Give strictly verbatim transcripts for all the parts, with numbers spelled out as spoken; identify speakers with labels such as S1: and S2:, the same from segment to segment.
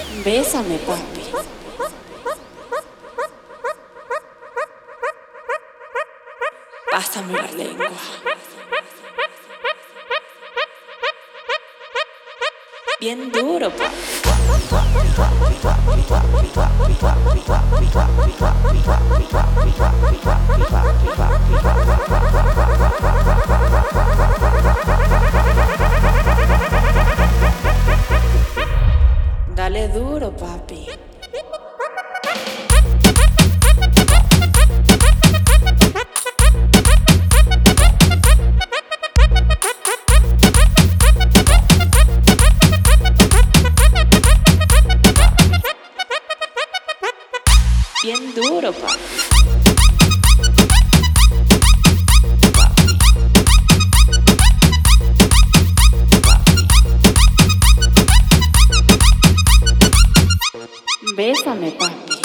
S1: Bésame, papi. Pásame la lengua. Bien duro, papi. Dale duro, papi. Bien duro, papi. Bésame, papi.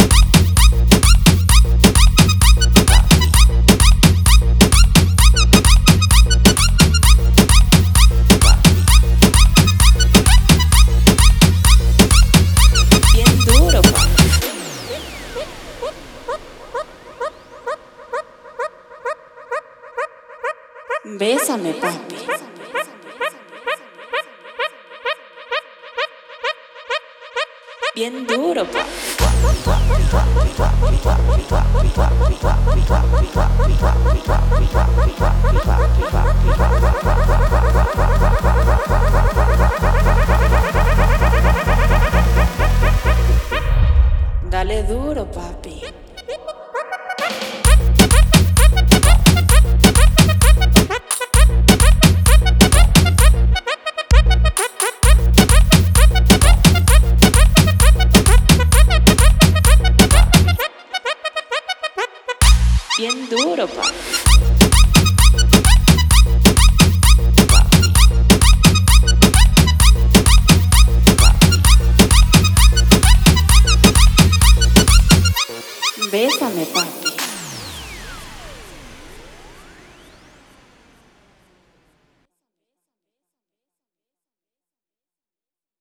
S1: Bien duro, papi. Bésame, papi. Bien duro, papi. Dale duro, papi. Bien duro, papi.